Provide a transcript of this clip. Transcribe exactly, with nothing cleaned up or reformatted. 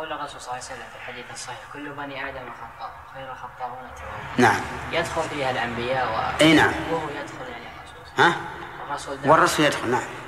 قول الرسول صلى الله عليه وسلم في الحديث الصحيح كل بني آدم خطاء خير الخطاؤون التوابون. نعم. يدخل فيها الأنبياء و... أي نعم. وهو يدخل يعني الرسول. ها؟ الرسول والرسول يدخل نعم.